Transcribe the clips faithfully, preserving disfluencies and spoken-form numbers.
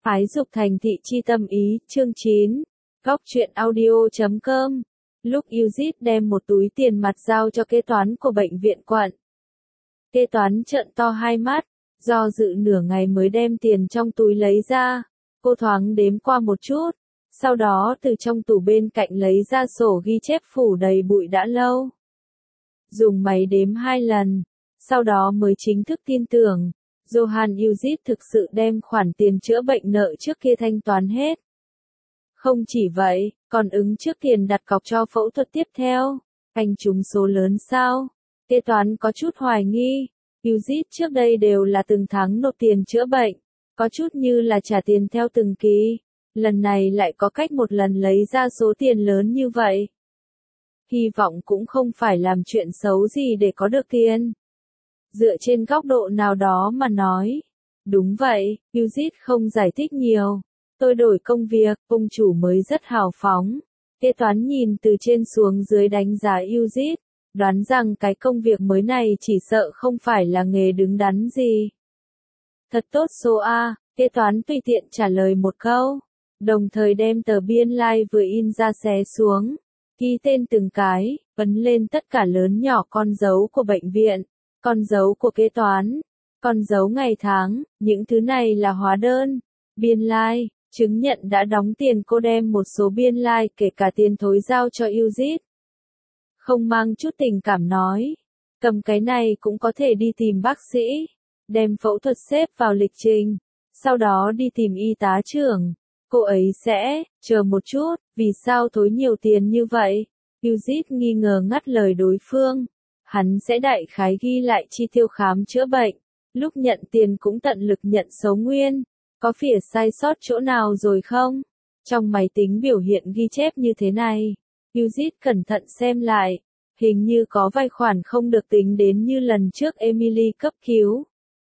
Ái dục thành thị chi tâm ý, chương chín. Góc truyện audio chấm com. Lúc Yuzit đem một túi tiền mặt giao cho kế toán của bệnh viện quận. Kế toán trợn to hai mắt, do dự nửa ngày mới đem tiền trong túi lấy ra. Cô thoáng đếm qua một chút, sau đó từ trong tủ bên cạnh lấy ra sổ ghi chép phủ đầy bụi đã lâu. Dùng máy đếm hai lần, sau đó mới chính thức tin tưởng. Johan Yuzit thực sự đem khoản tiền chữa bệnh nợ trước kia thanh toán hết. Không chỉ vậy, còn ứng trước tiền đặt cọc cho phẫu thuật tiếp theo. Anh trúng số lớn sao? Kế toán có chút hoài nghi. Yuzit trước đây đều là từng tháng nộp tiền chữa bệnh, có chút như là trả tiền theo từng kỳ. Lần này lại có cách một lần lấy ra số tiền lớn như vậy. Hy vọng cũng không phải làm chuyện xấu gì để có được tiền. Dựa trên góc độ nào đó mà nói. Đúng vậy, Yuzit không giải thích nhiều. Tôi đổi công việc, ông chủ mới rất hào phóng. Kế toán nhìn từ trên xuống dưới đánh giá Yuzit, đoán rằng cái công việc mới này chỉ sợ không phải là nghề đứng đắn gì. Thật tốt số A, kế toán tùy tiện trả lời một câu, đồng thời đem tờ biên lai like vừa in ra xé xuống, ký tên từng cái, ấn lên tất cả lớn nhỏ con dấu của bệnh viện. Con dấu của kế toán, con dấu ngày tháng, những thứ này là hóa đơn, biên lai, like, chứng nhận đã đóng tiền. Cô đem một số biên lai like kể cả tiền thối giao cho Yuzit. Không mang chút tình cảm nói, cầm cái này cũng có thể đi tìm bác sĩ, đem phẫu thuật xếp vào lịch trình, sau đó đi tìm y tá trưởng. Cô ấy sẽ, chờ một chút, vì sao thối nhiều tiền như vậy? Yuzit nghi ngờ ngắt lời đối phương. Hắn sẽ đại khái ghi lại chi tiêu khám chữa bệnh, lúc nhận tiền cũng tận lực nhận số nguyên, có phỉa sai sót chỗ nào rồi không? Trong máy tính biểu hiện ghi chép như thế này, Yuzit cẩn thận xem lại, hình như có vài khoản không được tính đến như lần trước Emily cấp cứu.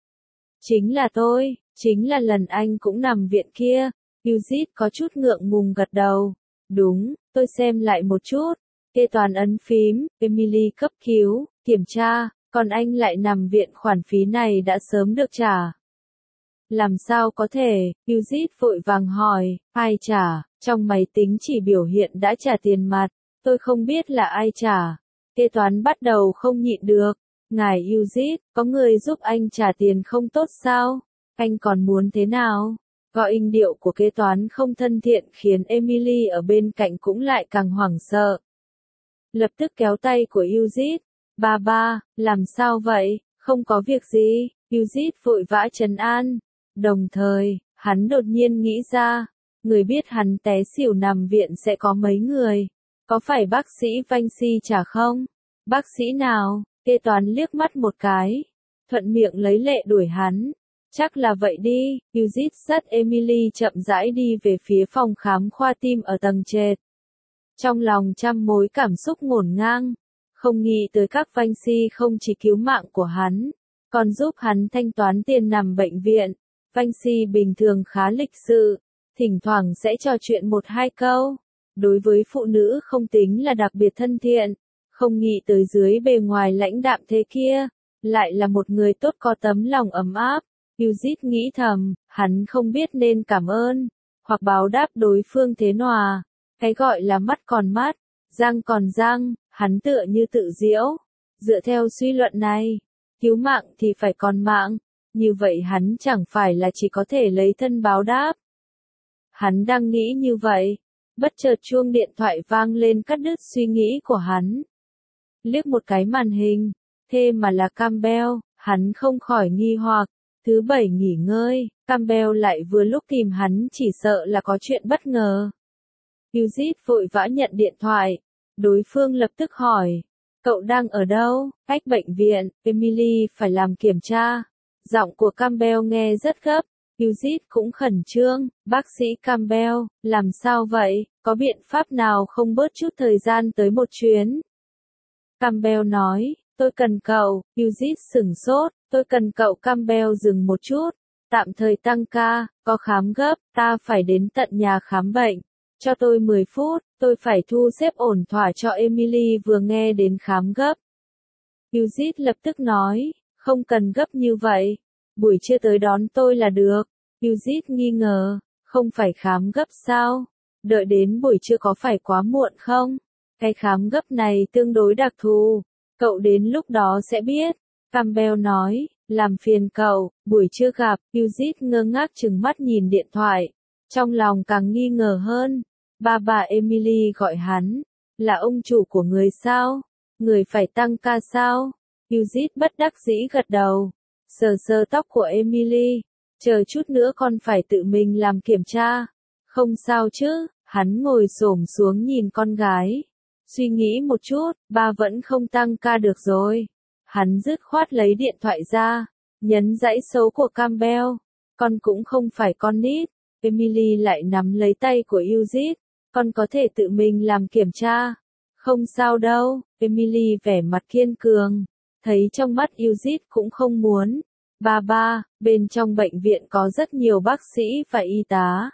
Chính là tôi, chính là lần anh cũng nằm viện kia, Yuzit có chút ngượng ngùng gật đầu, đúng, tôi xem lại một chút. Kế toán ấn phím, Emily cấp cứu, kiểm tra, còn anh lại nằm viện, khoản phí này đã sớm được trả. Làm sao có thể? Yuzit vội vàng hỏi, ai trả? Trong máy tính chỉ biểu hiện đã trả tiền mặt, tôi không biết là ai trả. Kế toán bắt đầu không nhịn được, ngài Yuzit, có người giúp anh trả tiền không tốt sao? Anh còn muốn thế nào? Gọi音điệu của kế toán không thân thiện khiến Emily ở bên cạnh cũng lại càng hoảng sợ. Lập tức kéo tay của Yuzit, ba ba, làm sao vậy, không có việc gì, Yuzit vội vã trấn an. Đồng thời, hắn đột nhiên nghĩ ra, người biết hắn té xỉu nằm viện sẽ có mấy người, có phải bác sĩ Vansi trả không? Bác sĩ nào? Kế toán liếc mắt một cái, thuận miệng lấy lệ đuổi hắn. Chắc là vậy đi, Yuzit dắt Emily chậm rãi đi về phía phòng khám khoa tim ở tầng trệt. Trong lòng trăm mối cảm xúc ngổn ngang, không nghĩ tới các Vansi không chỉ cứu mạng của hắn, còn giúp hắn thanh toán tiền nằm bệnh viện. Vansi bình thường khá lịch sự, thỉnh thoảng sẽ trò chuyện một hai câu. Đối với phụ nữ không tính là đặc biệt thân thiện, không nghĩ tới dưới bề ngoài lãnh đạm thế kia, lại là một người tốt có tấm lòng ấm áp. Yuzit nghĩ thầm, hắn không biết nên cảm ơn, hoặc báo đáp đối phương thế nào. Cái gọi là mắt còn mắt, răng còn răng, hắn tựa như tự diễu. Dựa theo suy luận này, cứu mạng thì phải còn mạng, như vậy hắn chẳng phải là chỉ có thể lấy thân báo đáp. Hắn đang nghĩ như vậy, bất chợt chuông điện thoại vang lên cắt đứt suy nghĩ của hắn. Liếc một cái màn hình, thế mà là Campbell, hắn không khỏi nghi hoặc. Thứ bảy nghỉ ngơi, Campbell lại vừa lúc tìm hắn, chỉ sợ là có chuyện bất ngờ. Yuzit vội vã nhận điện thoại. Đối phương lập tức hỏi, cậu đang ở đâu? Cách bệnh viện, Emily phải làm kiểm tra. Giọng của Campbell nghe rất gấp. Yuzit cũng khẩn trương, bác sĩ Campbell, làm sao vậy? Có biện pháp nào không bớt chút thời gian tới một chuyến? Campbell nói, tôi cần cậu. Yuzit sửng sốt, tôi cần cậu. Campbell dừng một chút, tạm thời tăng ca, có khám gấp, ta phải đến tận nhà khám bệnh. Cho tôi mười phút, tôi phải thu xếp ổn thỏa cho Emily vừa nghe đến khám gấp. Yuzit lập tức nói, không cần gấp như vậy, buổi trưa tới đón tôi là được. Yuzit nghi ngờ, Không phải khám gấp sao? Đợi đến buổi trưa có phải quá muộn không? Cái khám gấp này tương đối đặc thù. Cậu đến lúc đó sẽ biết. Campbell nói, làm phiền cậu, buổi trưa gặp. Eugene ngơ ngác trừng mắt nhìn điện thoại. Trong lòng càng nghi ngờ hơn. Ba bà Emily gọi hắn. Là ông chủ của người sao? Người phải tăng ca sao? Eugene bất đắc dĩ gật đầu. Sờ sờ tóc của Emily. Chờ chút nữa con phải tự mình làm kiểm tra. Không sao chứ, hắn ngồi xổm xuống nhìn con gái. Suy nghĩ một chút, ba vẫn không tăng ca được rồi. Hắn dứt khoát lấy điện thoại ra, nhấn dãy số của Campbell. Con cũng không phải con nít. Emily lại nắm lấy tay của Eugene. Con có thể tự mình làm kiểm tra. Không sao đâu, Emily vẻ mặt kiên cường. Thấy trong mắt Eugene cũng không muốn. Ba ba, bên trong bệnh viện có rất nhiều bác sĩ và y tá.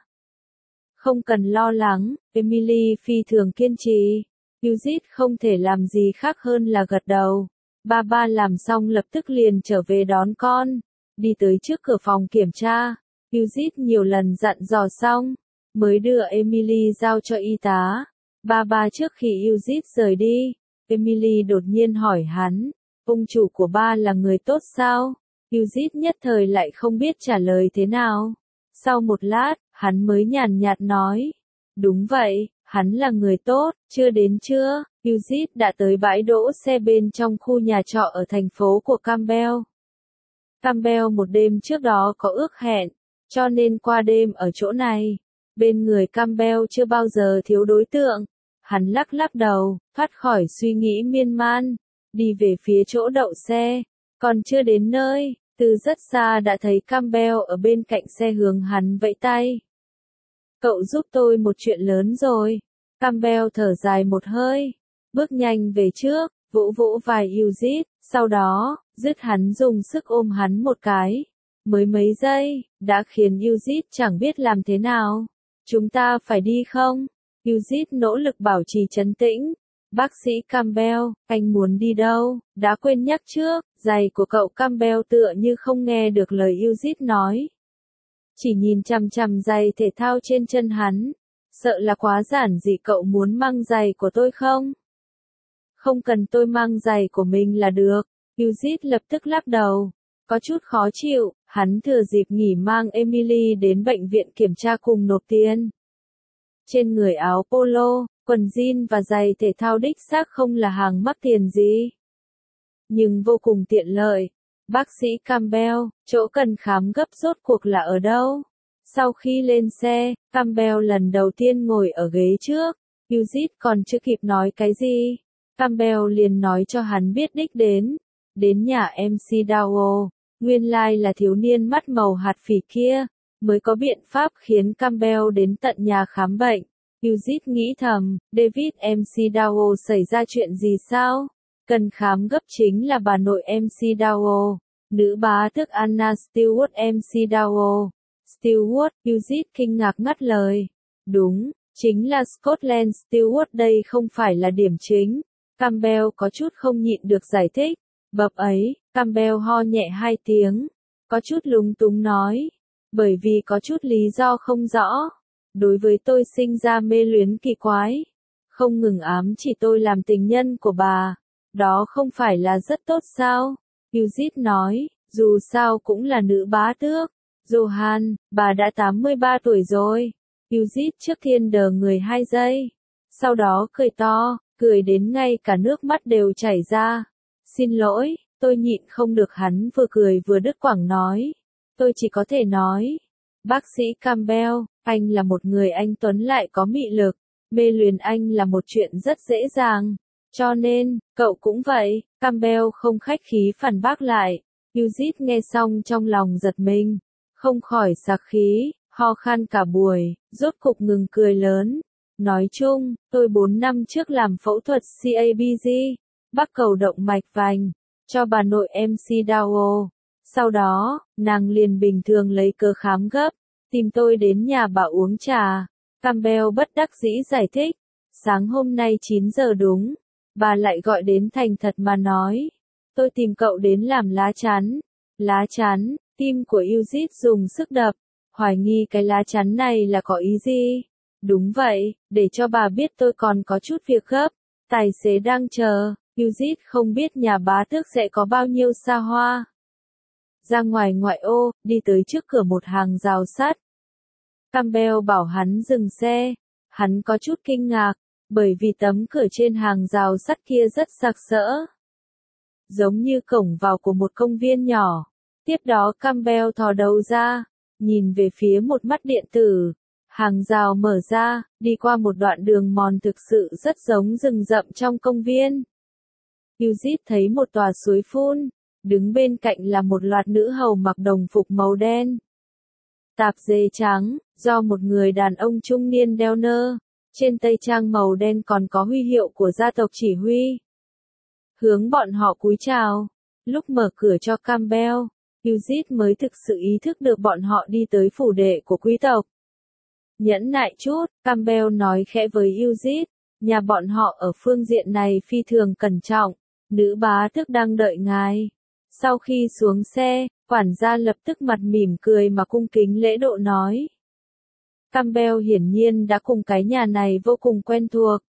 Không cần lo lắng, Emily phi thường kiên trì. Eugene không thể làm gì khác hơn là gật đầu. Ba ba làm xong lập tức liền trở về đón con. Đi tới trước cửa phòng kiểm tra. Eugene nhiều lần dặn dò xong, mới đưa Emily giao cho y tá. Ba ba trước khi Eugene rời đi, Emily đột nhiên hỏi hắn, ông chủ của ba là người tốt sao? Eugene nhất thời lại không biết trả lời thế nào. Sau một lát, hắn mới nhàn nhạt nói, đúng vậy, hắn là người tốt. Chưa đến trưa, Eugene đã tới bãi đỗ xe bên trong khu nhà trọ ở thành phố của Campbell. Campbell một đêm trước đó có ước hẹn, cho nên qua đêm ở chỗ này. Bên người Campbell chưa bao giờ thiếu đối tượng. Hắn lắc lắc đầu, thoát khỏi suy nghĩ miên man, đi về phía chỗ đậu xe. Còn chưa đến nơi, từ rất xa đã thấy Campbell ở bên cạnh xe hướng hắn vẫy tay. Cậu giúp tôi một chuyện lớn rồi. Campbell thở dài một hơi, bước nhanh về trước, vỗ vỗ vai Eugene, sau đó, dứt hắn dùng sức ôm hắn một cái. Mới mấy giây, đã khiến Eugene chẳng biết làm thế nào. Chúng ta phải đi không? Eugene nỗ lực bảo trì trấn tĩnh. Bác sĩ Campbell, anh muốn đi đâu? Đã quên nhắc trước, giày của cậu. Campbell tựa như không nghe được lời Eugene nói. Chỉ nhìn chằm chằm giày thể thao trên chân hắn. Sợ là quá giản dị. Cậu muốn mang giày của tôi không? Không cần tôi mang giày của mình là được. Eugene lập tức lắc đầu. Có chút khó chịu, hắn thừa dịp nghỉ mang Emily đến bệnh viện kiểm tra cùng nộp tiền. Trên người áo polo, quần jean và giày thể thao đích xác không là hàng mắc tiền gì. Nhưng vô cùng tiện lợi. Bác sĩ Campbell, chỗ cần khám gấp rốt cuộc là ở đâu? Sau khi lên xe, Campbell lần đầu tiên ngồi ở ghế trước. Eugene còn chưa kịp nói cái gì. Campbell liền nói cho hắn biết đích đến. Đến nhà em xê Dowell. Nguyên lai là thiếu niên mắt màu hạt phỉ kia, mới có biện pháp khiến Campbell đến tận nhà khám bệnh. Eugene nghĩ thầm, David em xê Dowell xảy ra chuyện gì sao? Cần khám gấp chính là bà nội em xê Dowell, nữ bá tước Anna Stewart em xê Dowell. Stewart, Eugene kinh ngạc ngắt lời. Đúng, chính là Scotland Stewart, đây không phải là điểm chính. Campbell có chút không nhịn được giải thích. Bập ấy, Campbell ho nhẹ hai tiếng, có chút lúng túng nói, bởi vì có chút lý do không rõ. Đối với tôi sinh ra mê luyến kỳ quái, không ngừng ám chỉ tôi làm tình nhân của bà, đó không phải là rất tốt sao? Eugene nói, dù sao cũng là nữ bá tước. Johan, bà đã tám mươi ba tuổi rồi. Eugene trước tiên đờ người hai giây, sau đó cười to, cười đến ngay cả nước mắt đều chảy ra. Xin lỗi, tôi nhịn không được. Hắn vừa cười vừa đứt quãng nói. Tôi chỉ có thể nói. Bác sĩ Campbell, anh là một người anh tuấn lại có mị lực. Mê luyến anh là một chuyện rất dễ dàng. Cho nên, cậu cũng vậy. Campbell không khách khí phản bác lại. Eugene nghe xong trong lòng giật mình. Không khỏi sặc khí, ho khan cả buổi, rốt cục ngừng cười lớn. Nói chung, tôi bốn năm trước làm phẫu thuật xê a bê giê. Bắc cầu động mạch vành, cho bà nội em xê Dowell. Sau đó, nàng liền bình thường lấy cớ khám gấp, tìm tôi đến nhà bà uống trà. Campbell bất đắc dĩ giải thích, sáng hôm nay chín giờ đúng, bà lại gọi đến thành thật mà nói. Tôi tìm cậu đến làm lá chắn. Lá chắn, tim của Eugene dùng sức đập, Hoài nghi cái lá chắn này là có ý gì? Đúng vậy, để cho bà biết tôi còn có chút việc gấp. Tài xế đang chờ, Yuzit không biết nhà bá tước sẽ có bao nhiêu xa hoa. Ra ngoài ngoại ô, đi tới trước cửa một hàng rào sắt. Campbell bảo hắn dừng xe. Hắn có chút kinh ngạc, bởi vì tấm cửa trên hàng rào sắt kia rất sặc sỡ. Giống như cổng vào của một công viên nhỏ. Tiếp đó Campbell thò đầu ra, nhìn về phía một mắt điện tử. Hàng rào mở ra, đi qua một đoạn đường mòn thực sự rất giống rừng rậm trong công viên. Yuzit thấy một tòa suối phun, đứng bên cạnh là một loạt nữ hầu mặc đồng phục màu đen. Tạp dề trắng, do một người đàn ông trung niên đeo nơ, trên tây trang màu đen còn có huy hiệu của gia tộc chỉ huy. Hướng bọn họ cúi chào, lúc mở cửa cho Campbell, Yuzit mới thực sự ý thức được bọn họ đi tới phủ đệ của quý tộc. Nhẫn nại chút, Campbell nói khẽ với Yuzit, nhà bọn họ ở phương diện này phi thường cẩn trọng, nữ bá tước đang đợi ngài. Sau khi xuống xe, quản gia lập tức mặt mỉm cười mà cung kính lễ độ nói. Campbell hiển nhiên đã cùng cái nhà này vô cùng quen thuộc.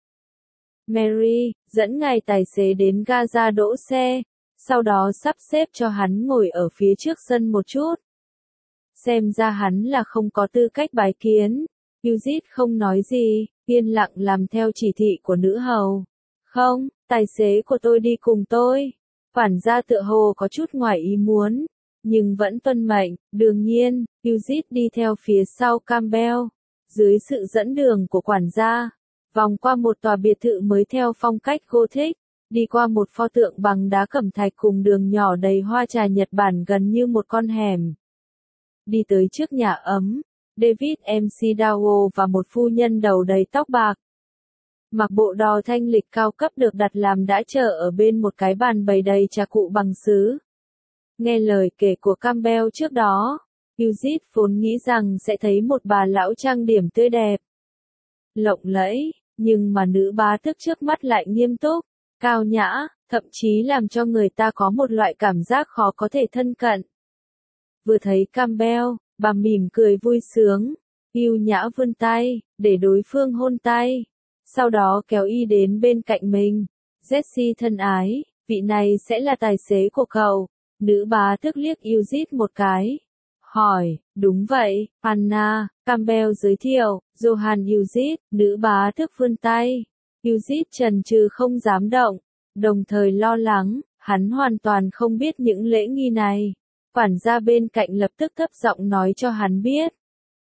Mary, dẫn ngài tài xế đến ga đỗ xe, sau đó sắp xếp cho hắn ngồi ở phía trước sân một chút. Xem ra hắn là không có tư cách bái kiến. Yuzit không nói gì, yên lặng làm theo chỉ thị của nữ hầu. Không, tài xế của tôi đi cùng tôi. Quản gia tựa hồ có chút ngoài ý muốn, nhưng vẫn tuân mệnh. Đương nhiên, Yuzit đi theo phía sau Campbell, dưới sự dẫn đường của quản gia, vòng qua một tòa biệt thự mới theo phong cách Gothic, đi qua một pho tượng bằng đá cẩm thạch cùng đường nhỏ đầy hoa trà Nhật Bản gần như một con hẻm. Đi tới trước nhà ấm, David McDowell và một phu nhân đầu đầy tóc bạc. Mặc bộ đò thanh lịch cao cấp được đặt làm đã chờ ở bên một cái bàn bày đầy trà cụ bằng sứ. Nghe lời kể của Campbell trước đó, Yuzit vốn nghĩ rằng sẽ thấy một bà lão trang điểm tươi đẹp, lộng lẫy, nhưng mà nữ bá tước trước mắt lại nghiêm túc, cao nhã, thậm chí làm cho người ta có một loại cảm giác khó có thể thân cận. Vừa thấy Campbell, bà mỉm cười vui sướng, yêu nhã vươn tay, để đối phương hôn tay. Sau đó kéo y đến bên cạnh mình. Jessie thân ái, vị này sẽ là tài xế của cậu. Nữ bá tước liếc Yuzit một cái. Hỏi, đúng vậy, Anna, Campbell giới thiệu, Johan Yuzit, nữ bá tước vươn tay. Yuzit chần chừ không dám động, đồng thời lo lắng, hắn hoàn toàn không biết những lễ nghi này. Quản gia bên cạnh lập tức thấp giọng nói cho hắn biết.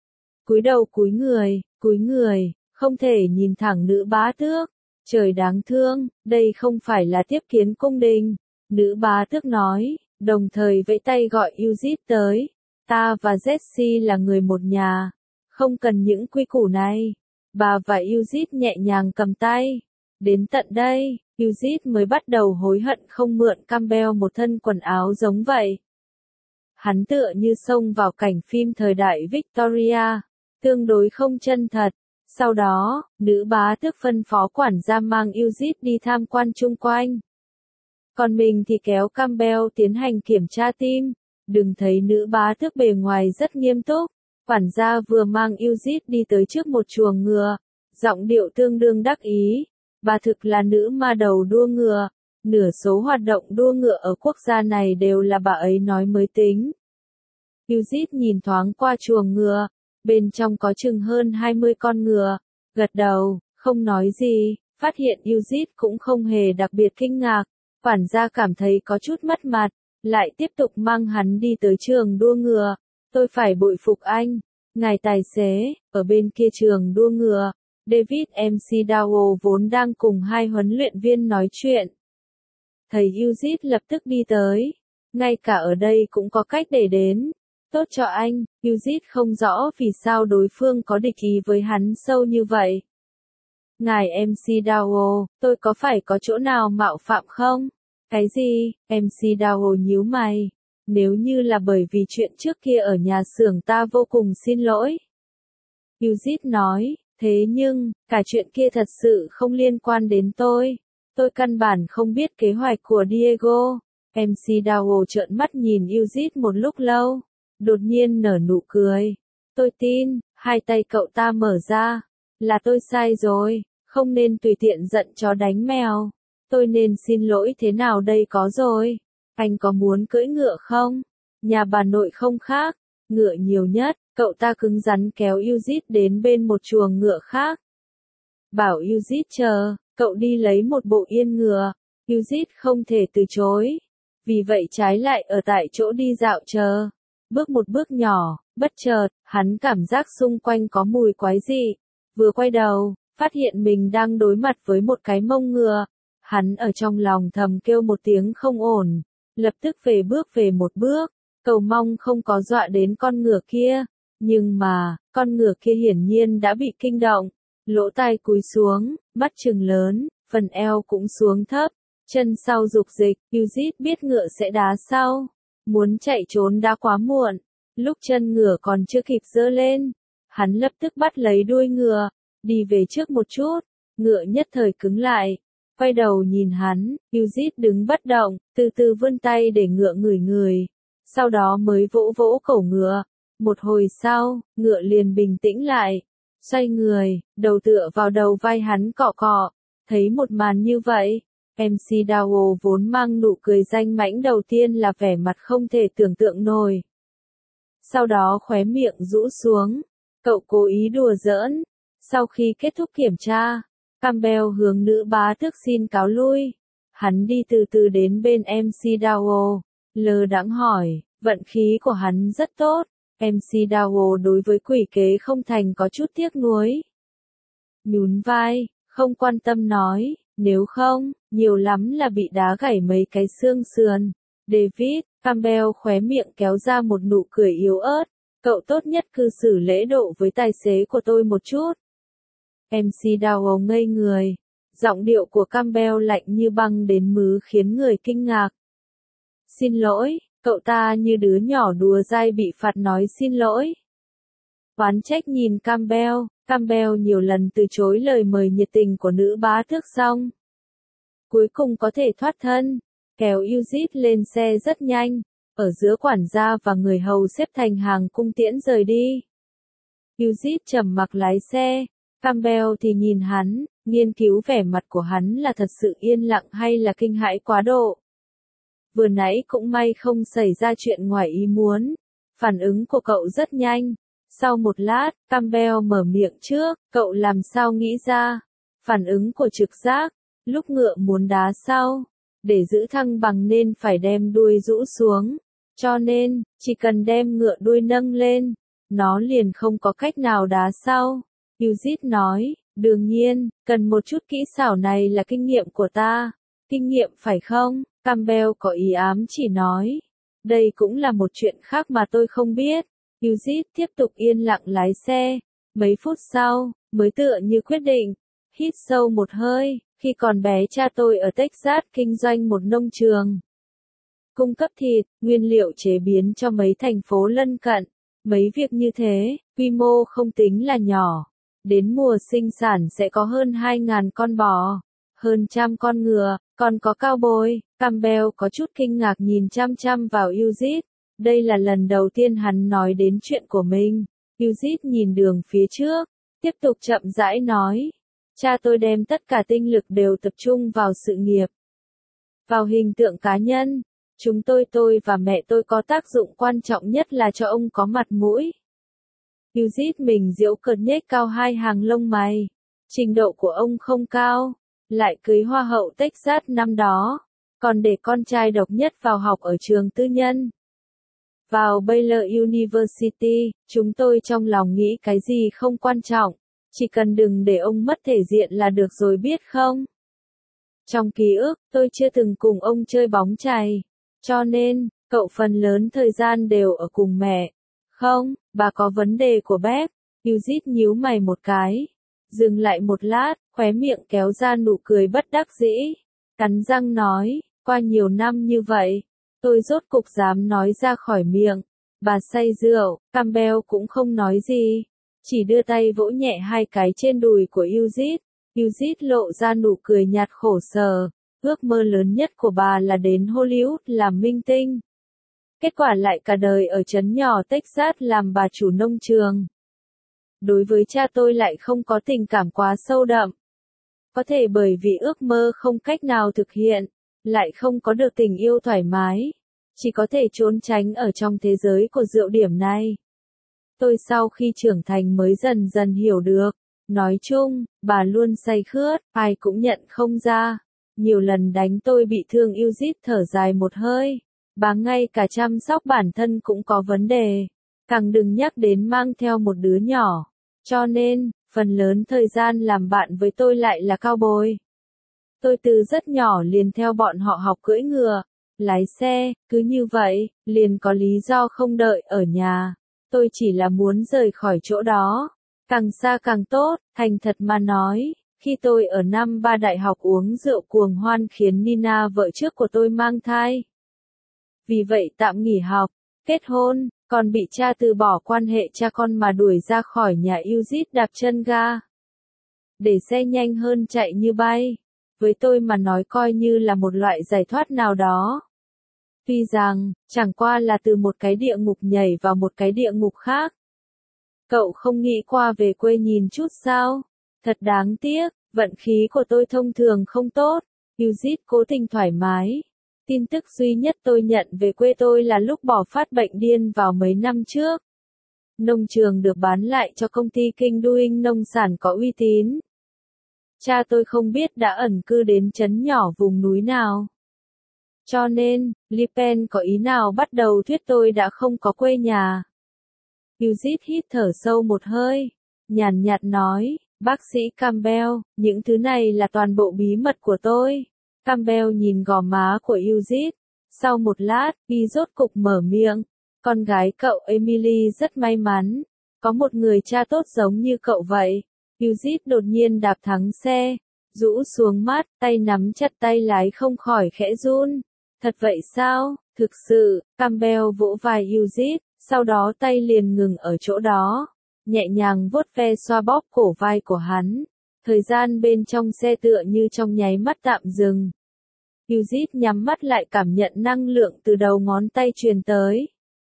Cúi đầu cúi người, cúi người, không thể nhìn thẳng nữ bá tước. Trời đáng thương, đây không phải là tiếp kiến cung đình. Nữ bá tước nói, đồng thời vẫy tay gọi Yuzit tới. Ta và Jessie là người một nhà, không cần những quy củ này. Bà và Yuzit nhẹ nhàng cầm tay. Đến tận đây, Yuzit mới bắt đầu hối hận không mượn Campbell một thân quần áo giống vậy. Hắn tựa như xông vào cảnh phim thời đại Victoria, tương đối không chân thật. Sau đó, nữ bá tước phân phó quản gia mang Yuzit đi tham quan chung quanh. Còn mình thì kéo Campbell tiến hành kiểm tra tim. Đừng thấy nữ bá tước bề ngoài rất nghiêm túc. Quản gia vừa mang Yuzit đi tới trước một chuồng ngựa, giọng điệu tương đương đắc ý. Bà thực là nữ ma đầu đua ngựa. Nửa số hoạt động đua ngựa ở quốc gia này đều là bà ấy nói mới tính. Yuzit nhìn thoáng qua chuồng ngựa. Bên trong có chừng hơn hai mươi con ngựa. Gật đầu, không nói gì. Phát hiện Yuzit cũng không hề đặc biệt kinh ngạc. Quản gia cảm thấy có chút mất mặt. Lại tiếp tục mang hắn đi tới trường đua ngựa. Tôi phải bội phục anh. Ngài tài xế, ở bên kia trường đua ngựa. David McDowell vốn đang cùng hai huấn luyện viên nói chuyện. Thầy Yuzit lập tức đi tới. Ngay cả ở đây cũng có cách để đến. Tốt cho anh, Yuzit không rõ vì sao đối phương có địch ý với hắn sâu như vậy. Ngài McDowell, tôi có phải có chỗ nào mạo phạm không? Cái gì? McDowell nhíu mày. Nếu như là bởi vì chuyện trước kia ở nhà xưởng ta vô cùng xin lỗi. Yuzit nói, thế nhưng, cả chuyện kia thật sự không liên quan đến tôi. Tôi căn bản không biết kế hoạch của Diego. McDowell trợn mắt nhìn Yuzit một lúc lâu. Đột nhiên nở nụ cười. Tôi tin, hai tay cậu ta mở ra. Là tôi sai rồi, không nên tùy tiện giận chó đánh mèo. Tôi nên xin lỗi thế nào đây có rồi. Anh có muốn cưỡi ngựa không? Nhà bà nội không khác. Ngựa nhiều nhất, cậu ta cứng rắn kéo Yuzit đến bên một chuồng ngựa khác. Bảo Yuzit chờ, cậu đi lấy một bộ yên ngựa. Yuzit không thể từ chối. Vì vậy trái lại ở tại chỗ đi dạo chờ. Bước một bước nhỏ, bất chợt, hắn cảm giác xung quanh có mùi quái dị. Vừa quay đầu, phát hiện mình đang đối mặt với một cái mông ngựa. Hắn ở trong lòng thầm kêu một tiếng không ổn. Lập tức về bước về một bước. Cầu mong không có dọa đến con ngựa kia. Nhưng mà, con ngựa kia hiển nhiên đã bị kinh động. Lỗ tai cúi xuống, mắt trừng lớn, phần eo cũng xuống thấp. Chân sau dục dịch, Yuzit biết ngựa sẽ đá sau. Muốn chạy trốn đã quá muộn. Lúc chân ngựa còn chưa kịp giơ lên, hắn lập tức bắt lấy đuôi ngựa, đi về trước một chút. Ngựa nhất thời cứng lại. Quay đầu nhìn hắn, Yuzit đứng bất động, từ từ vươn tay để ngựa ngửi người. Sau đó mới vỗ vỗ cổ ngựa. Một hồi sau, ngựa liền bình tĩnh lại. Xoay người, đầu tựa vào đầu vai hắn cọ cọ. Thấy một màn như vậy, em xê Dao vốn mang nụ cười danh mãnh đầu tiên là vẻ mặt không thể tưởng tượng nổi. Sau đó khóe miệng rũ xuống. Cậu cố ý đùa giỡn. Sau khi kết thúc kiểm tra, Campbell hướng nữ bá tước xin cáo lui. Hắn đi từ từ đến bên em xê Dao, lơ đãng hỏi, vận khí của hắn rất tốt. em xê Dao đối với quỷ kế không thành có chút tiếc nuối. Nhún vai, không quan tâm nói, nếu không, nhiều lắm là bị đá gãy mấy cái xương sườn. David, Campbell khóe miệng kéo ra một nụ cười yếu ớt. Cậu tốt nhất cư xử lễ độ với tài xế của tôi một chút. em xê Dao ngây người. Giọng điệu của Campbell lạnh như băng đến mứ khiến người kinh ngạc. Xin lỗi, cậu ta như đứa nhỏ đùa dai bị phạt nói xin lỗi. Oán trách nhìn Campbell, Campbell nhiều lần từ chối lời mời nhiệt tình của nữ bá tước xong. Cuối cùng có thể thoát thân, kéo Yuzit lên xe rất nhanh, ở giữa quản gia và người hầu xếp thành hàng cung tiễn rời đi. Yuzit trầm mặc lái xe, Campbell thì nhìn hắn, nghiên cứu vẻ mặt của hắn là thật sự yên lặng hay là kinh hãi quá độ. Vừa nãy cũng may không xảy ra chuyện ngoài ý muốn, phản ứng của cậu rất nhanh. Sau một lát, Campbell mở miệng trước, cậu làm sao nghĩ ra? Phản ứng của trực giác, lúc ngựa muốn đá sau, để giữ thăng bằng nên phải đem đuôi rũ xuống. Cho nên, chỉ cần đem ngựa đuôi nâng lên, nó liền không có cách nào đá sau. Yuzit nói, đương nhiên, cần một chút kỹ xảo này là kinh nghiệm của ta. Kinh nghiệm phải không? Campbell có ý ám chỉ nói. Đây cũng là một chuyện khác mà tôi không biết. Yuzit tiếp tục yên lặng lái xe. Mấy phút sau, mới tựa như quyết định. Hít sâu một hơi, khi còn bé cha tôi ở Texas kinh doanh một nông trường. Cung cấp thịt, nguyên liệu chế biến cho mấy thành phố lân cận. Mấy việc như thế, quy mô không tính là nhỏ. Đến mùa sinh sản sẽ có hơn hai nghìn con bò, hơn trăm con ngựa, còn có cao bồi. Campbell có chút kinh ngạc nhìn chăm chăm vào Yuzit. Đây là lần đầu tiên hắn nói đến chuyện của mình. Yuzit nhìn đường phía trước, tiếp tục chậm rãi nói. Cha tôi đem tất cả tinh lực đều tập trung vào sự nghiệp, vào hình tượng cá nhân. Chúng tôi tôi và mẹ tôi có tác dụng quan trọng nhất là cho ông có mặt mũi. Yuzit mình giễu cợt nhếch cao hai hàng lông mày. Trình độ của ông không cao, lại cưới hoa hậu Texas năm đó, còn để con trai độc nhất vào học ở trường tư nhân. Vào Baylor University, chúng tôi trong lòng nghĩ cái gì không quan trọng, chỉ cần đừng để ông mất thể diện là được rồi biết không? Trong ký ức, tôi chưa từng cùng ông chơi bóng chày, cho nên, cậu phần lớn thời gian đều ở cùng mẹ. Không, bà có vấn đề của Beth. Yuzit nhíu mày một cái. Dừng lại một lát, khóe miệng kéo ra nụ cười bất đắc dĩ. Cắn răng nói, qua nhiều năm như vậy, tôi rốt cục dám nói ra khỏi miệng. Bà say rượu, Campbell cũng không nói gì. Chỉ đưa tay vỗ nhẹ hai cái trên đùi của Yuzit. Yuzit lộ ra nụ cười nhạt khổ sở. Ước mơ lớn nhất của bà là đến Hollywood làm minh tinh. Kết quả lại cả đời ở trấn nhỏ Texas làm bà chủ nông trường. Đối với cha tôi lại không có tình cảm quá sâu đậm. Có thể bởi vì ước mơ không cách nào thực hiện, lại không có được tình yêu thoải mái, chỉ có thể trốn tránh ở trong thế giới của rượu điểm này. Tôi sau khi trưởng thành mới dần dần hiểu được, nói chung, bà luôn say khướt, ai cũng nhận không ra. Nhiều lần đánh tôi bị thương Eugene thở dài một hơi. Bà ngay cả chăm sóc bản thân cũng có vấn đề. Càng đừng nhắc đến mang theo một đứa nhỏ. Cho nên, phần lớn thời gian làm bạn với tôi lại là cowboy. Tôi từ rất nhỏ liền theo bọn họ học cưỡi ngựa, lái xe, cứ như vậy, liền có lý do không đợi ở nhà. Tôi chỉ là muốn rời khỏi chỗ đó. Càng xa càng tốt, thành thật mà nói, khi tôi ở năm ba đại học uống rượu cuồng hoan khiến Nina vợ trước của tôi mang thai. Vì vậy tạm nghỉ học, kết hôn, còn bị cha từ bỏ quan hệ cha con mà đuổi ra khỏi nhà Eugene đạp chân ga. Để xe nhanh hơn chạy như bay. Với tôi mà nói coi như là một loại giải thoát nào đó. Tuy rằng, chẳng qua là từ một cái địa ngục nhảy vào một cái địa ngục khác. Cậu không nghĩ qua về quê nhìn chút sao? Thật đáng tiếc, vận khí của tôi thông thường không tốt. Eugene cố tình thoải mái. Tin tức duy nhất tôi nhận về quê tôi là lúc bỏ phát bệnh điên vào mấy năm trước. Nông trường được bán lại cho công ty kinh doanh nông sản có uy tín. Cha tôi không biết đã ẩn cư đến trấn nhỏ vùng núi nào. Cho nên, Lipen có ý nào bắt đầu thuyết tôi đã không có quê nhà. Eugene hít thở sâu một hơi, nhàn nhạt nói, bác sĩ Campbell, những thứ này là toàn bộ bí mật của tôi. Campbell nhìn gò má của Eugene. Sau một lát, y rốt cục mở miệng. Con gái cậu Emily rất may mắn. Có một người cha tốt giống như cậu vậy. Eugene đột nhiên đạp thắng xe. Rũ xuống mắt, tay nắm chặt tay lái không khỏi khẽ run. Thật vậy sao? Thực sự, Campbell vỗ vai Eugene, sau đó tay liền ngừng ở chỗ đó. Nhẹ nhàng vuốt ve xoa bóp cổ vai của hắn. Thời gian bên trong xe tựa như trong nháy mắt tạm dừng. Eugene nhắm mắt lại cảm nhận năng lượng từ đầu ngón tay truyền tới.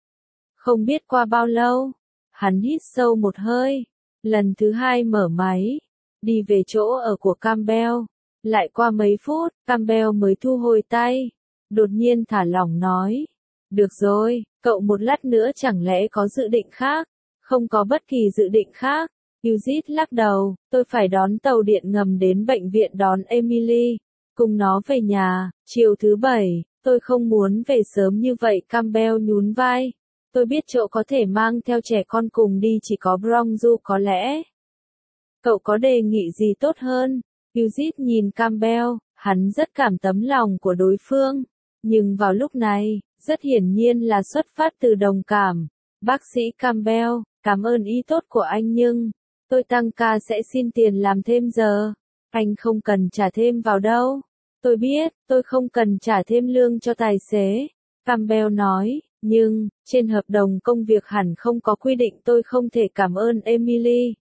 Không biết qua bao lâu, hắn hít sâu một hơi, lần thứ hai mở máy, đi về chỗ ở của Campbell. Lại qua mấy phút, Campbell mới thu hồi tay, đột nhiên thả lỏng nói. Được rồi, cậu một lát nữa chẳng lẽ có dự định khác? Không có bất kỳ dự định khác. Eugene lắc đầu, tôi phải đón tàu điện ngầm đến bệnh viện đón Emily, cùng nó về nhà, chiều thứ bảy, tôi không muốn về sớm như vậy. Campbell nhún vai, tôi biết chỗ có thể mang theo trẻ con cùng đi chỉ có Bronx có lẽ. Cậu có đề nghị gì tốt hơn? Eugene nhìn Campbell, hắn rất cảm tấm lòng của đối phương, nhưng vào lúc này, rất hiển nhiên là xuất phát từ đồng cảm. Bác sĩ Campbell, cảm ơn ý tốt của anh nhưng tôi tăng ca sẽ xin tiền làm thêm giờ. Anh không cần trả thêm vào đâu. Tôi biết, tôi không cần trả thêm lương cho tài xế. Campbell nói, nhưng, trên hợp đồng công việc hẳn không có quy định tôi không thể cảm ơn Emily.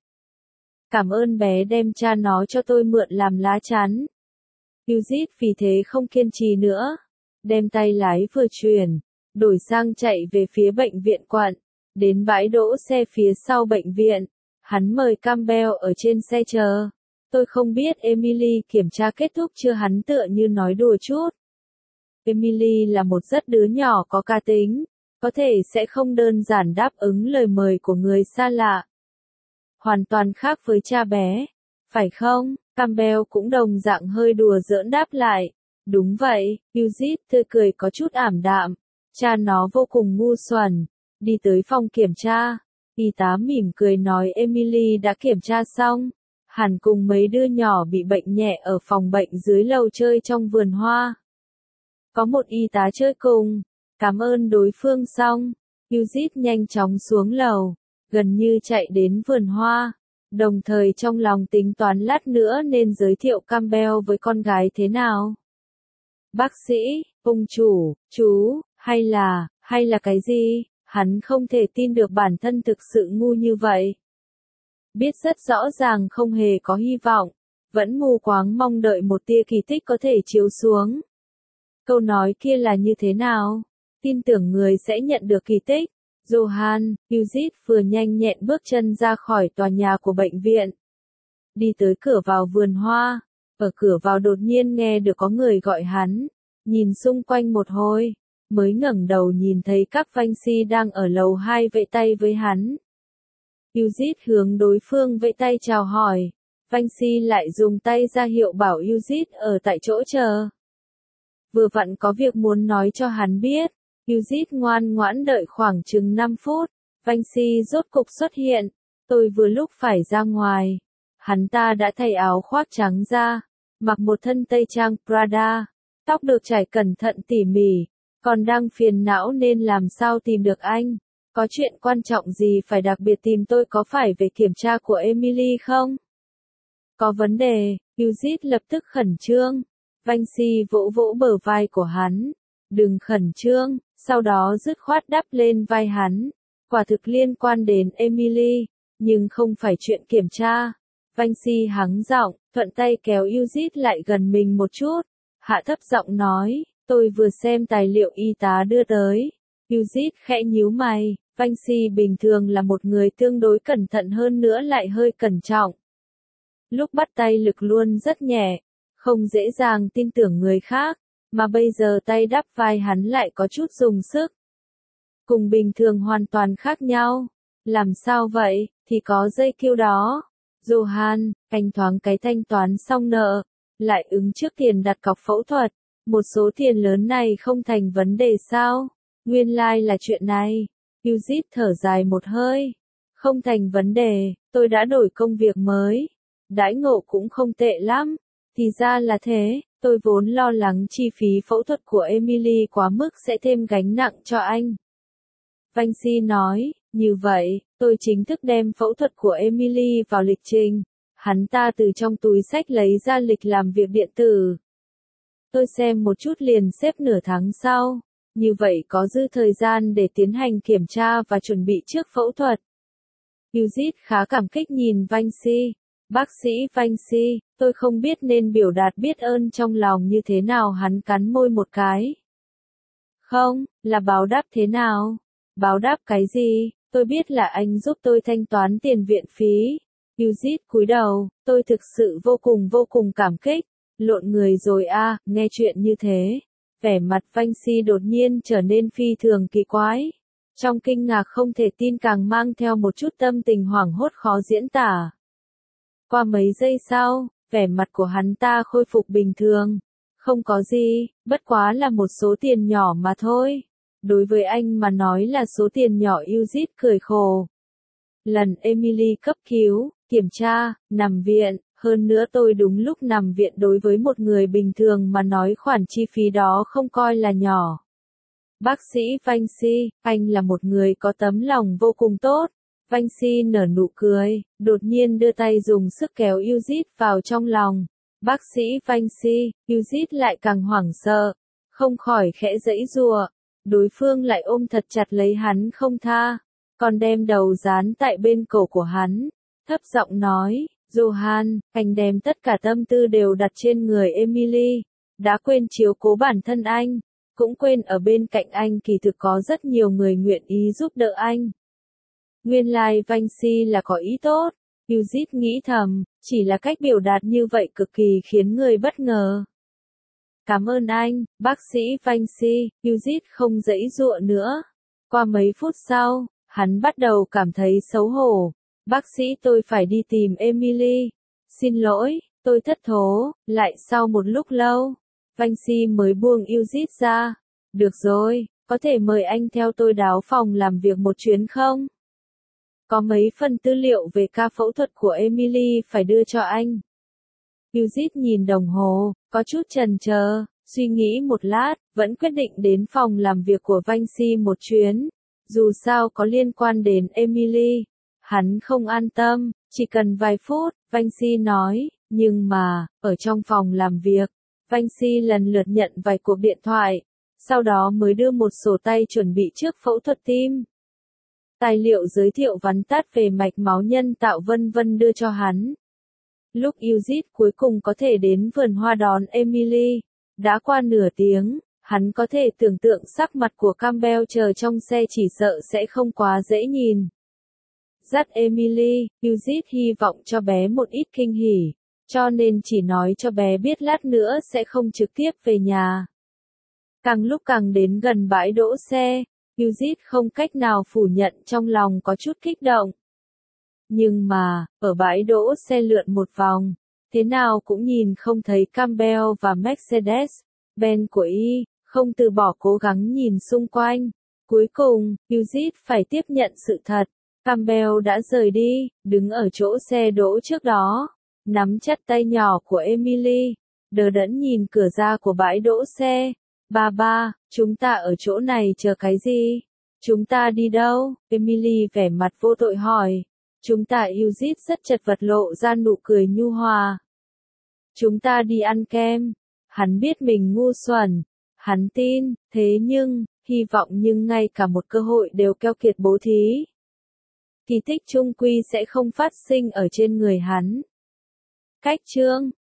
Cảm ơn bé đem cha nó cho tôi mượn làm lá chắn. Eugene vì thế không kiên trì nữa. Đem tay lái vừa chuyển, đổi sang chạy về phía bệnh viện quận. Đến bãi đỗ xe phía sau bệnh viện. Hắn mời Campbell ở trên xe chờ. Tôi không biết Emily kiểm tra kết thúc chưa, hắn tựa như nói đùa chút. Emily là một rất đứa nhỏ có cá tính, có thể sẽ không đơn giản đáp ứng lời mời của người xa lạ. Hoàn toàn khác với cha bé, phải không? Campbell cũng đồng dạng hơi đùa giỡn đáp lại. Đúng vậy, Eugene tươi cười có chút ảm đạm. Cha nó vô cùng ngu xuẩn. Đi tới phòng kiểm tra. Y tá mỉm cười nói Emily đã kiểm tra xong. Hẳn cùng mấy đứa nhỏ bị bệnh nhẹ ở phòng bệnh dưới lầu chơi trong vườn hoa. Có một y tá chơi cùng. Cảm ơn đối phương xong. Eugene nhanh chóng xuống lầu. Gần như chạy đến vườn hoa. Đồng thời trong lòng tính toán lát nữa nên giới thiệu Campbell với con gái thế nào. Bác sĩ, ông chủ, chú, hay là, hay là cái gì? Hắn không thể tin được bản thân thực sự ngu như vậy. Biết rất rõ ràng không hề có hy vọng, vẫn mù quáng mong đợi một tia kỳ tích có thể chiếu xuống. Câu nói kia là như thế nào? tin tưởng người sẽ nhận được kỳ tích. Johan, Eugene vừa nhanh nhẹn bước chân ra khỏi tòa nhà của bệnh viện. Đi tới cửa vào vườn hoa, ở cửa vào đột nhiên nghe được có người gọi hắn, nhìn xung quanh một hồi, mới ngẩng đầu nhìn thấy các Vinci đang ở lầu hai vẫy tay với hắn. Eugene hướng đối phương vẫy tay chào hỏi, Vinci lại dùng tay ra hiệu bảo Eugene ở tại chỗ chờ. Vừa vặn có việc muốn nói cho hắn biết, Eugene ngoan ngoãn đợi khoảng chừng năm phút, Vinci rốt cục xuất hiện, tôi vừa lúc phải ra ngoài. Hắn ta đã thay áo khoác trắng ra, mặc một thân tây trang Prada, tóc được chải cẩn thận tỉ mỉ, còn đang phiền não nên làm sao tìm được anh. Có chuyện quan trọng gì phải đặc biệt tìm tôi, có phải về kiểm tra của Emily không? Có vấn đề, Eugene lập tức khẩn trương. Vinci vỗ vỗ bờ vai của hắn. Đừng khẩn trương, sau đó dứt khoát đắp lên vai hắn. Quả thực liên quan đến Emily, nhưng không phải chuyện kiểm tra. Vinci hắng giọng, thuận tay kéo Eugene lại gần mình một chút. Hạ thấp giọng nói, tôi vừa xem tài liệu y tá đưa tới. Eugene khẽ nhíu mày, Vinci bình thường là một người tương đối cẩn thận hơn nữa lại hơi cẩn trọng. Lúc bắt tay lực luôn rất nhẹ, không dễ dàng tin tưởng người khác, mà bây giờ tay đắp vai hắn lại có chút dùng sức. Cùng bình thường hoàn toàn khác nhau. Làm sao vậy, thì có dây kêu đó. Johan, anh thoáng cái thanh toán xong nợ, lại ứng trước tiền đặt cọc phẫu thuật. Một số tiền lớn này không thành vấn đề sao? Nguyên lai like là chuyện này. Eugene thở dài một hơi. Không thành vấn đề, tôi đã đổi công việc mới. Đãi ngộ cũng không tệ lắm. Thì ra là thế, tôi vốn lo lắng chi phí phẫu thuật của Emily quá mức sẽ thêm gánh nặng cho anh. Vinci nói, như vậy, tôi chính thức đem phẫu thuật của Emily vào lịch trình. Hắn ta từ trong túi xách lấy ra lịch làm việc điện tử. Tôi xem một chút liền xếp nửa tháng sau. Như vậy có dư thời gian để tiến hành kiểm tra và chuẩn bị trước phẫu thuật. Eugene khá cảm kích nhìn Vinci. Bác sĩ Vinci, tôi không biết nên biểu đạt biết ơn trong lòng như thế nào. Hắn cắn môi một cái. Không, là báo đáp thế nào? Báo đáp cái gì? Tôi biết là anh giúp tôi thanh toán tiền viện phí. Eugene cúi đầu, tôi thực sự vô cùng vô cùng cảm kích. Lộn người rồi à, nghe chuyện như thế. Vẻ mặt Vinci đột nhiên trở nên phi thường kỳ quái. Trong kinh ngạc không thể tin càng mang theo một chút tâm tình hoảng hốt khó diễn tả. Qua mấy giây sau, vẻ mặt của hắn ta khôi phục bình thường. Không có gì, bất quá là một số tiền nhỏ mà thôi. Đối với anh mà nói là số tiền nhỏ. Eugene cười khổ. Lần Emily cấp cứu, kiểm tra, nằm viện, hơn nữa tôi đúng lúc nằm viện, đối với một người bình thường mà nói khoản chi phí đó không coi là nhỏ. Bác sĩ Vinci, anh là một người có tấm lòng vô cùng tốt. Vinci nở nụ cười, đột nhiên đưa tay dùng sức kéo Eugene vào trong lòng. Bác sĩ Vinci, Eugene lại càng hoảng sợ, không khỏi khẽ giãy giụa. Đối phương lại ôm thật chặt lấy hắn không tha, còn đem đầu dán tại bên cổ của hắn, thấp giọng nói, Johan, anh đem tất cả tâm tư đều đặt trên người Emily, đã quên chiếu cố bản thân anh, cũng quên ở bên cạnh anh kỳ thực có rất nhiều người nguyện ý giúp đỡ anh. Nguyên lai like Vinci là có ý tốt, Eugene nghĩ thầm, chỉ là cách biểu đạt như vậy cực kỳ khiến người bất ngờ. Cảm ơn anh, bác sĩ Vinci, Eugene không giãy giụa nữa. Qua mấy phút sau, hắn bắt đầu cảm thấy xấu hổ. Bác sĩ, tôi phải đi tìm Emily. Xin lỗi, tôi thất thố. Lại sau một lúc lâu, Vinci mới buông Eugene ra. Được rồi, có thể mời anh theo tôi đáo phòng làm việc một chuyến không? Có mấy phần tư liệu về ca phẫu thuật của Emily phải đưa cho anh. Eugene nhìn đồng hồ, có chút chần chờ, suy nghĩ một lát, vẫn quyết định đến phòng làm việc của Vinci một chuyến. Dù sao có liên quan đến Emily, hắn không an tâm, chỉ cần vài phút, Vinci nói, nhưng mà, ở trong phòng làm việc, Vinci lần lượt nhận vài cuộc điện thoại, sau đó mới đưa một sổ tay chuẩn bị trước phẫu thuật tim. Tài liệu giới thiệu vắn tắt về mạch máu nhân tạo vân vân đưa cho hắn. Lúc Eugene cuối cùng có thể đến vườn hoa đón Emily, đã qua nửa tiếng, Hắn có thể tưởng tượng sắc mặt của Campbell chờ trong xe chỉ sợ sẽ không quá dễ nhìn. Dắt Emily, Eugene hy vọng cho bé một ít kinh hỉ, cho nên chỉ nói cho bé biết lát nữa sẽ không trực tiếp về nhà. Càng lúc càng đến gần bãi đỗ xe, Eugene không cách nào phủ nhận trong lòng có chút kích động. Nhưng mà, ở bãi đỗ xe lượn một vòng, thế nào cũng nhìn không thấy Campbell và Mercedes-Benz của y, không từ bỏ cố gắng nhìn xung quanh. Cuối cùng, Eugene phải tiếp nhận sự thật. Campbell đã rời đi, đứng ở chỗ xe đỗ trước đó, nắm chặt tay nhỏ của Emily, đờ đẫn nhìn cửa ra của bãi đỗ xe. Ba ba, chúng ta ở chỗ này chờ cái gì? Chúng ta đi đâu? Emily vẻ mặt vô tội hỏi. Chúng ta Eugene rất chật vật lộ ra nụ cười nhu hòa. Chúng ta đi ăn kem. Hắn biết mình ngu xuẩn. Hắn tin, thế nhưng, hy vọng nhưng ngay cả một cơ hội đều keo kiệt bố thí. Kỳ tích chung quy sẽ không phát sinh ở trên người hắn. Cách chương